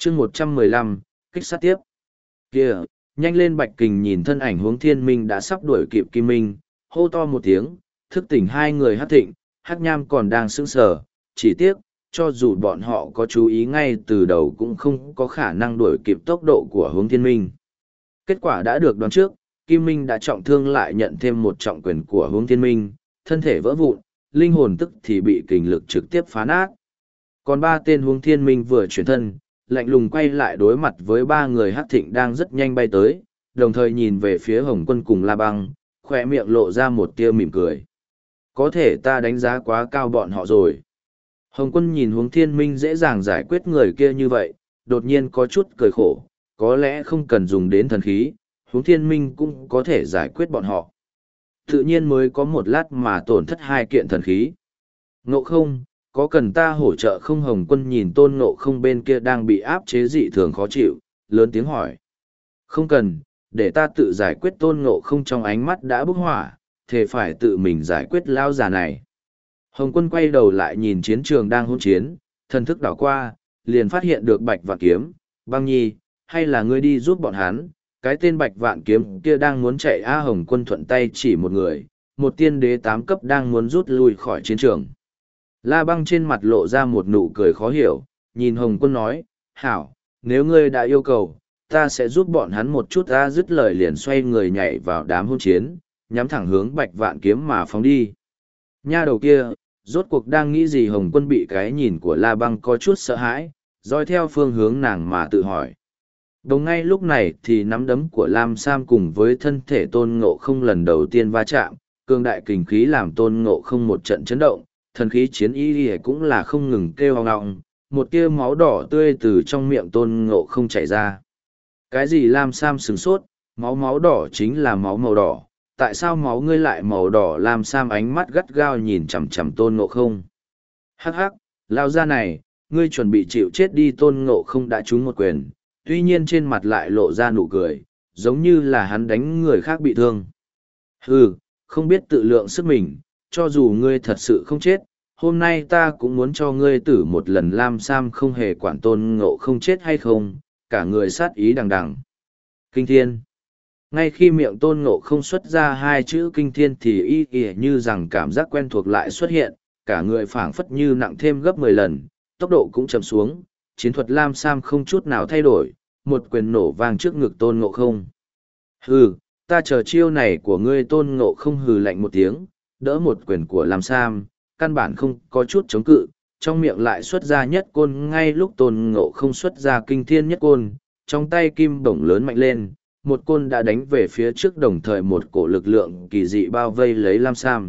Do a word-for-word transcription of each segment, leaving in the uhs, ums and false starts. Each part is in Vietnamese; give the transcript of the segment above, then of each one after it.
chương một trăm mười lăm, kích sát tiếp. Kìa, nhanh lên Bạch Kình nhìn thân ảnh Hướng Thiên Minh đã sắp đuổi kịp Kim Minh, hô to một tiếng, thức tỉnh hai người Hắc Thịnh, Hắc Nham còn đang sững sờ, chỉ tiếc, cho dù bọn họ có chú ý ngay từ đầu cũng không có khả năng đuổi kịp tốc độ của Hướng Thiên Minh. Kết quả đã được đoán trước, Kim Minh đã trọng thương lại nhận thêm một trọng quyền của Hướng Thiên Minh, thân thể vỡ vụn, linh hồn tức thì bị kình lực trực tiếp phá nát. Còn ba tên Hướng Thiên Minh vừa chuyển thân, lạnh lùng quay lại đối mặt với ba người Hắc Thịnh đang rất nhanh bay tới, đồng thời nhìn về phía Hồng Quân cùng La Băng, khỏe miệng lộ ra một tia mỉm cười. Có thể ta đánh giá quá cao bọn họ rồi. Hồng Quân nhìn Hướng Thiên Minh dễ dàng giải quyết người kia như vậy, đột nhiên có chút cười khổ, có lẽ không cần dùng đến thần khí, Hướng Thiên Minh cũng có thể giải quyết bọn họ. Tự nhiên mới có một lát mà tổn thất hai kiện thần khí. Ngộ không, có cần ta hỗ trợ không? Hồng Quân nhìn Tôn Ngộ Không bên kia đang bị áp chế dị thường khó chịu, lớn tiếng hỏi. Không cần, để ta tự giải quyết. Tôn Ngộ Không trong ánh mắt đã bốc hỏa, thề phải tự mình giải quyết lão già này. Hồng Quân quay đầu lại nhìn chiến trường đang hỗn chiến, thần thức đảo qua, liền phát hiện được Bạch Vạn Kiếm, Băng Nhi, hay là ngươi đi giúp bọn hắn, cái tên Bạch Vạn Kiếm kia đang muốn chạy. A Hồng Quân thuận tay chỉ một người, một tiên đế tám cấp đang muốn rút lui khỏi chiến trường. La Băng trên mặt lộ ra một nụ cười khó hiểu, nhìn Hồng Quân nói, hảo, nếu ngươi đã yêu cầu, ta sẽ giúp bọn hắn một chút. Ta dứt lời liền xoay người nhảy vào đám hôn chiến, nhắm thẳng hướng Bạch Vạn Kiếm mà phóng đi. Nha đầu kia, rốt cuộc đang nghĩ gì? Hồng Quân bị cái nhìn của La Băng có chút sợ hãi, dõi theo phương hướng nàng mà tự hỏi. Đồng ngay lúc này thì nắm đấm của Lam Sam cùng với thân thể Tôn Ngộ Không lần đầu tiên va chạm, cường đại kình khí làm Tôn Ngộ Không một trận chấn động, thần khí chiến y cũng là không ngừng kêu hoang ngọng, một tia máu đỏ tươi từ trong miệng Tôn Ngộ Không chảy ra. Cái gì? Lam Sam sửng sốt, máu máu đỏ chính là máu màu đỏ, tại sao máu ngươi lại màu đỏ? Lam Sam ánh mắt gắt gao nhìn chằm chằm Tôn Ngộ Không. Hắc hắc, lao ra này, ngươi chuẩn bị chịu chết đi. Tôn Ngộ Không đã trúng một quyền, tuy nhiên trên mặt lại lộ ra nụ cười, giống như là hắn đánh người khác bị thương. Hừ, không biết tự lượng sức mình, cho dù ngươi thật sự không chết, hôm nay ta cũng muốn cho ngươi tử một lần. Lam Sam không hề quản Tôn Ngộ Không chết hay không, cả người sát ý đằng đằng. Kinh thiên. Ngay khi miệng Tôn Ngộ Không xuất ra hai chữ kinh thiên thì y ỉa như rằng cảm giác quen thuộc lại xuất hiện, cả người phảng phất như nặng thêm gấp mười lần, tốc độ cũng chậm xuống, chiến thuật Lam Sam không chút nào thay đổi, một quyền nổ vang trước ngực Tôn Ngộ Không. Hừ, ta chờ chiêu này của ngươi. Tôn Ngộ Không hừ lạnh một tiếng, đỡ một quyền của Lam Sam, căn bản không có chút chống cự, trong miệng lại xuất ra nhất côn. Ngay lúc Tôn Ngộ Không xuất ra kinh thiên nhất côn, trong tay kim bổng lớn mạnh lên, một côn đã đánh về phía trước, đồng thời một cổ lực lượng kỳ dị bao vây lấy Lam Sam.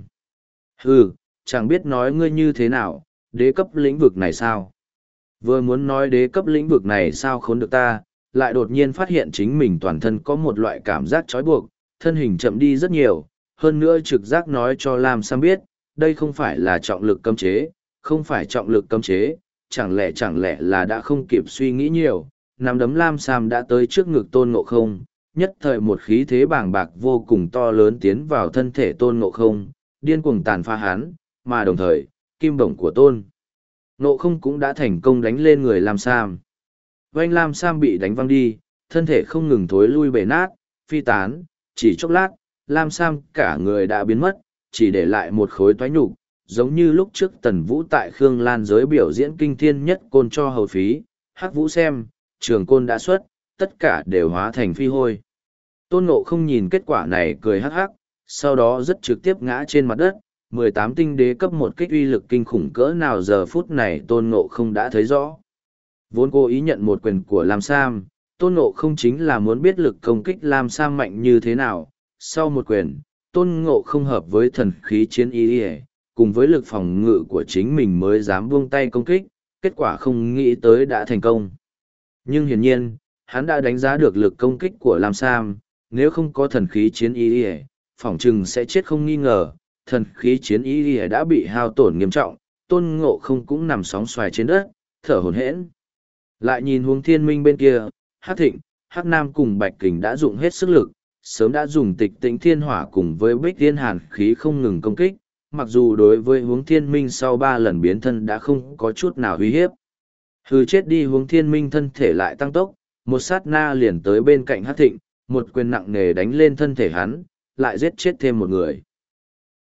Hừ, chẳng biết nói ngươi như thế nào, đế cấp lĩnh vực này sao? Vừa muốn nói đế cấp lĩnh vực này sao khốn được ta, lại đột nhiên phát hiện chính mình toàn thân có một loại cảm giác trói buộc, thân hình chậm đi rất nhiều, hơn nữa trực giác nói cho Lam Sam biết, đây không phải là trọng lực cấm chế, không phải trọng lực cấm chế, chẳng lẽ chẳng lẽ là đã không kịp suy nghĩ nhiều, nắm đấm Lam Sam đã tới trước ngực Tôn Ngộ Không, nhất thời một khí thế bàng bạc vô cùng to lớn tiến vào thân thể Tôn Ngộ Không, điên cuồng tàn phá hắn, mà đồng thời, kim bổng của Tôn Ngộ Không cũng đã thành công đánh lên người Lam Sam. Vành Lam Sam bị đánh văng đi, thân thể không ngừng thối lui bể nát, phi tán, chỉ chốc lát, Lam Sam cả người đã biến mất, chỉ để lại một khối toái nhục, giống như lúc trước Tần Vũ tại Khương Lan giới biểu diễn kinh thiên nhất côn cho hầu phí, Hắc Vũ xem, trường côn đã xuất, tất cả đều hóa thành phi hôi. Tôn Ngộ Không nhìn kết quả này cười hắc hắc, sau đó rất trực tiếp ngã trên mặt đất, mười tám tinh đế cấp một kích uy lực kinh khủng cỡ nào giờ phút này Tôn Ngộ Không đã thấy rõ. Vốn cố ý nhận một quyền của Lam Sam, Tôn Ngộ Không chính là muốn biết lực công kích Lam Sam mạnh như thế nào. Sau một quyền, Tôn Ngộ Không hợp với thần khí chiến y, cùng với lực phòng ngự của chính mình mới dám buông tay công kích, kết quả không nghĩ tới đã thành công. Nhưng hiển nhiên, hắn đã đánh giá được lực công kích của Lam Sam, nếu không có thần khí chiến y, phỏng chừng sẽ chết không nghi ngờ. Thần khí chiến y đã bị hao tổn nghiêm trọng, Tôn Ngộ Không cũng nằm sóng xoài trên đất, thở hổn hển. Lại nhìn Hướng Thiên Minh bên kia, Hắc Thịnh, Hắc Nam cùng Bạch Kình đã dụng hết sức lực, sớm đã dùng Tịch Tĩnh Thiên Hỏa cùng với Bích Thiên Hàn khí không ngừng công kích, mặc dù đối với Hướng Thiên Minh sau ba lần biến thân đã không có chút nào uy hiếp. Hừ chết đi hướng thiên minh thân thể lại tăng tốc, một sát na liền tới bên cạnh hát thịnh, một quyền nặng nề đánh lên thân thể hắn, lại giết chết thêm một người.